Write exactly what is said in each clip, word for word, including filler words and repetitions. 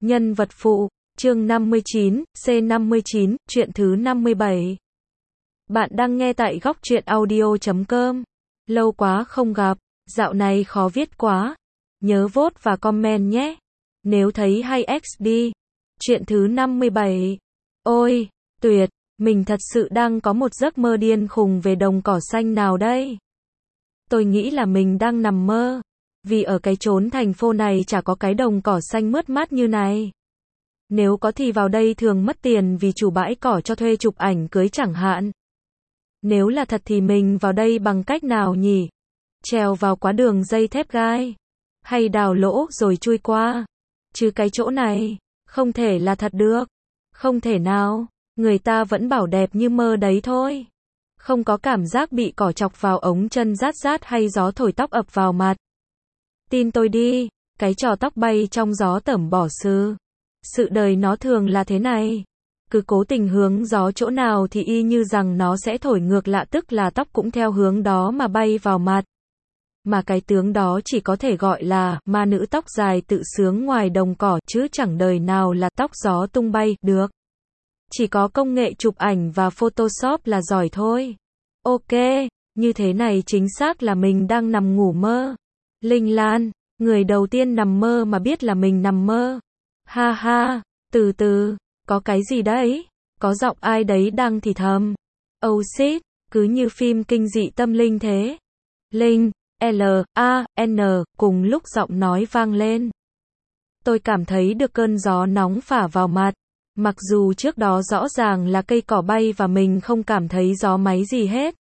Nhân vật phụ, chương năm mươi chín, C năm mươi chín, chuyện thứ năm mươi bảy. Bạn đang nghe tại góc truyện audio chấm com. Lâu quá không gặp, dạo này khó viết quá. Nhớ vote và comment nhé. Nếu thấy hay ích đi. Chuyện thứ năm mươi bảy. Ôi, tuyệt, mình thật sự đang có một giấc mơ điên khùng về đồng cỏ xanh nào đây. Tôi nghĩ là mình đang nằm mơ. Vì ở cái chốn thành phố này chả có cái đồng cỏ xanh mướt mát như này. Nếu có thì vào đây thường mất tiền vì chủ bãi cỏ cho thuê chụp ảnh cưới chẳng hạn. Nếu là thật thì mình vào đây bằng cách nào nhỉ? Trèo vào quá đường dây thép gai? Hay đào lỗ rồi chui qua? Chứ cái chỗ này, không thể là thật được. Không thể nào, người ta vẫn bảo đẹp như mơ đấy thôi. Không có cảm giác bị cỏ chọc vào ống chân rát rát hay gió thổi tóc ập vào mặt. Tin tôi đi, cái trò tóc bay trong gió tẩm bỏ sư. Sự đời nó thường là thế này. Cứ cố tình hướng gió chỗ nào thì y như rằng nó sẽ thổi ngược lại, tức là tóc cũng theo hướng đó mà bay vào mặt. Mà cái tướng đó chỉ có thể gọi là ma nữ tóc dài tự sướng ngoài đồng cỏ, chứ chẳng đời nào là tóc gió tung bay được. Chỉ có công nghệ chụp ảnh và Photoshop là giỏi thôi. Ok, như thế này chính xác là mình đang nằm ngủ mơ. Linh Lan, người đầu tiên nằm mơ mà biết là mình nằm mơ. Ha ha, từ từ, có cái gì đấy? Có giọng ai đấy đang thì thầm. Oh shit, cứ như phim kinh dị tâm linh thế. Linh, L, A, N, cùng lúc giọng nói vang lên. Tôi cảm thấy được cơn gió nóng phả vào mặt. Mặc dù trước đó rõ ràng là cây cỏ bay và mình không cảm thấy gió máy gì hết.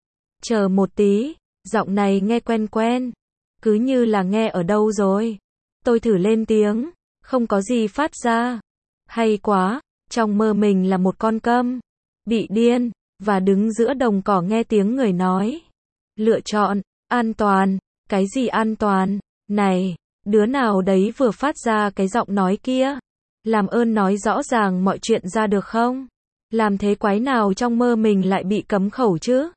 Chờ một tí, giọng này nghe quen quen. Cứ như là nghe ở đâu rồi. Tôi thử lên tiếng, không có gì phát ra. Hay quá, trong mơ mình là một con câm, bị điên, và đứng giữa đồng cỏ nghe tiếng người nói. Lựa chọn, an toàn, cái gì an toàn? Này, đứa nào đấy vừa phát ra cái giọng nói kia? Làm ơn nói rõ ràng mọi chuyện ra được không? Làm thế quái nào trong mơ mình lại bị cấm khẩu chứ?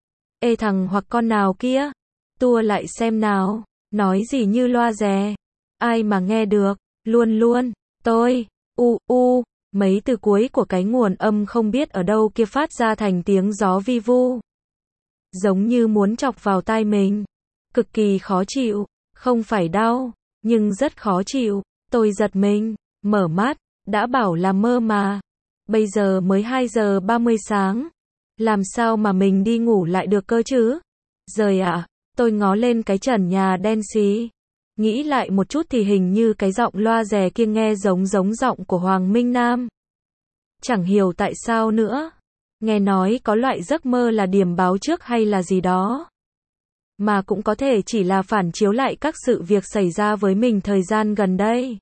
Ê thằng hoặc con nào kia? Tua lại xem nào, nói gì như loa rè. Ai mà nghe được, luôn luôn, tôi, u u, mấy từ cuối của cái nguồn âm không biết ở đâu kia phát ra thành tiếng gió vi vu. Giống như muốn chọc vào tai mình. Cực kỳ khó chịu, không phải đau, nhưng rất khó chịu. Tôi giật mình, mở mắt, đã bảo là mơ mà. Bây giờ mới hai giờ ba mươi sáng. Làm sao mà mình đi ngủ lại được cơ chứ? Rời ạ. À? Tôi ngó lên cái trần nhà đen xí. Nghĩ lại một chút thì hình như cái giọng loa rè kia nghe giống giống giọng của Hoàng Minh Nam. Chẳng hiểu tại sao nữa. Nghe nói có loại giấc mơ là điểm báo trước hay là gì đó. Mà cũng có thể chỉ là phản chiếu lại các sự việc xảy ra với mình thời gian gần đây.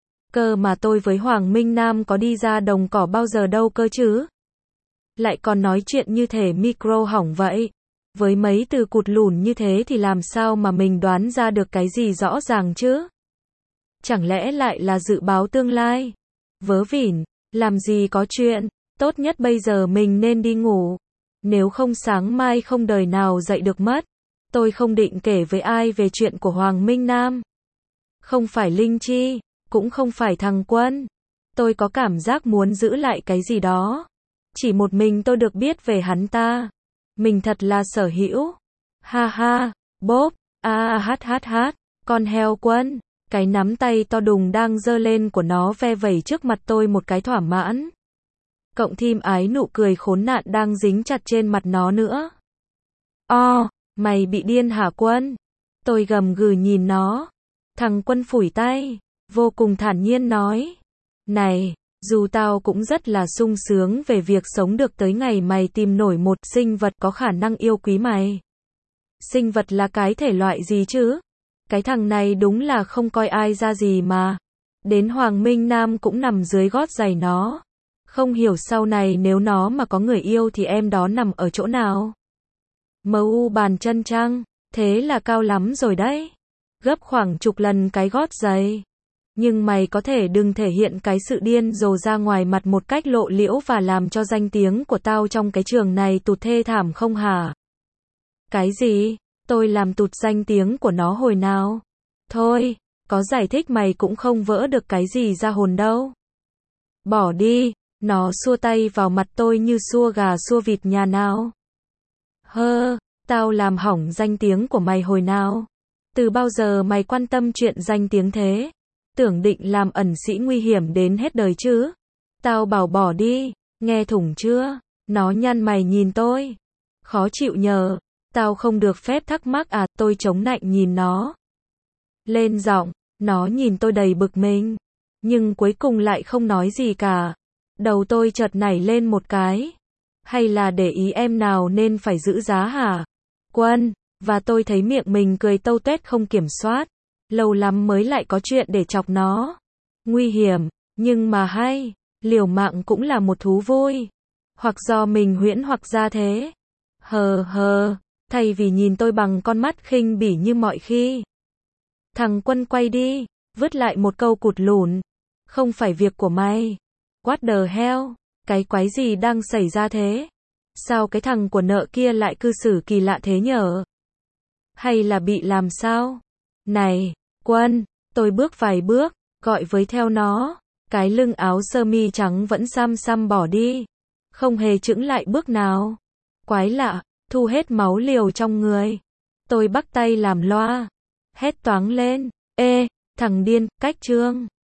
Cơ mà tôi với Hoàng Minh Nam có đi ra đồng cỏ bao giờ đâu cơ chứ. Lại còn nói chuyện như thể micro hỏng vậy. Với mấy từ cụt lủn như thế thì làm sao mà mình đoán ra được cái gì rõ ràng chứ? Chẳng lẽ lại là dự báo tương lai? Vớ vẩn, làm gì có chuyện, tốt nhất bây giờ mình nên đi ngủ. Nếu không sáng mai không đời nào dậy được mất. Tôi không định kể với ai về chuyện của Hoàng Minh Nam. Không phải Linh Chi, cũng không phải thằng Quân. Tôi có cảm giác muốn giữ lại cái gì đó. Chỉ một mình tôi được biết về hắn ta. Mình thật là sở hữu. Ha ha, bốp, a hát hát hát, con heo Quân. Cái nắm tay to đùng đang giơ lên của nó ve vẩy trước mặt tôi một cái thỏa mãn. Cộng thêm ái nụ cười khốn nạn đang dính chặt trên mặt nó nữa. O, mày bị điên hả Quân? Tôi gầm gừ nhìn nó. Thằng Quân phủi tay, vô cùng thản nhiên nói. Này, dù tao cũng rất là sung sướng về việc sống được tới ngày mày tìm nổi một sinh vật có khả năng yêu quý mày. Sinh vật là cái thể loại gì chứ? Cái thằng này đúng là không coi ai ra gì mà. Đến Hoàng Minh Nam cũng nằm dưới gót giày nó. Không hiểu sau này nếu nó mà có người yêu thì em đó nằm ở chỗ nào? em u bàn chân trăng, thế là cao lắm rồi đấy. Gấp khoảng chục lần cái gót giày. Nhưng mày có thể đừng thể hiện cái sự điên rồ ra ngoài mặt một cách lộ liễu và làm cho danh tiếng của tao trong cái trường này tụt thê thảm không hả? Cái gì? Tôi làm tụt danh tiếng của nó hồi nào? Thôi, có giải thích mày cũng không vỡ được cái gì ra hồn đâu. Bỏ đi, nó xua tay vào mặt tôi như xua gà xua vịt nhà nào. Hơ, tao làm hỏng danh tiếng của mày hồi nào? Từ bao giờ mày quan tâm chuyện danh tiếng thế? Tưởng định làm ẩn sĩ nguy hiểm đến hết đời chứ? Tao bảo bỏ đi, nghe thủng chưa? Nó nhăn mày nhìn tôi. Khó chịu nhờ, tao không được phép thắc mắc à, tôi chống nạnh nhìn nó. Lên giọng, nó nhìn tôi đầy bực mình, nhưng cuối cùng lại không nói gì cả. Đầu tôi chợt nảy lên một cái. Hay là để ý em nào nên phải giữ giá hả? Quân, và tôi thấy miệng mình cười tâu tuét không kiểm soát. Lâu lắm mới lại có chuyện để chọc nó. Nguy hiểm, nhưng mà hay, liều mạng cũng là một thú vui. Hoặc do mình huyễn hoặc ra thế. Hờ hờ, thay vì nhìn tôi bằng con mắt khinh bỉ như mọi khi. Thằng Quân quay đi, vứt lại một câu cụt lủn. Không phải việc của mày. What the hell, cái quái gì đang xảy ra thế? Sao cái thằng của nợ kia lại cư xử kỳ lạ thế nhở? Hay là bị làm sao? Này, Quân, tôi bước vài bước, gọi với theo nó. Cái lưng áo sơ mi trắng vẫn xăm xăm bỏ đi. Không hề chững lại bước nào. Quái lạ, thu hết máu liều trong người. Tôi bắt tay làm loa. Hét toáng lên. Ê, thằng điên, cách trương.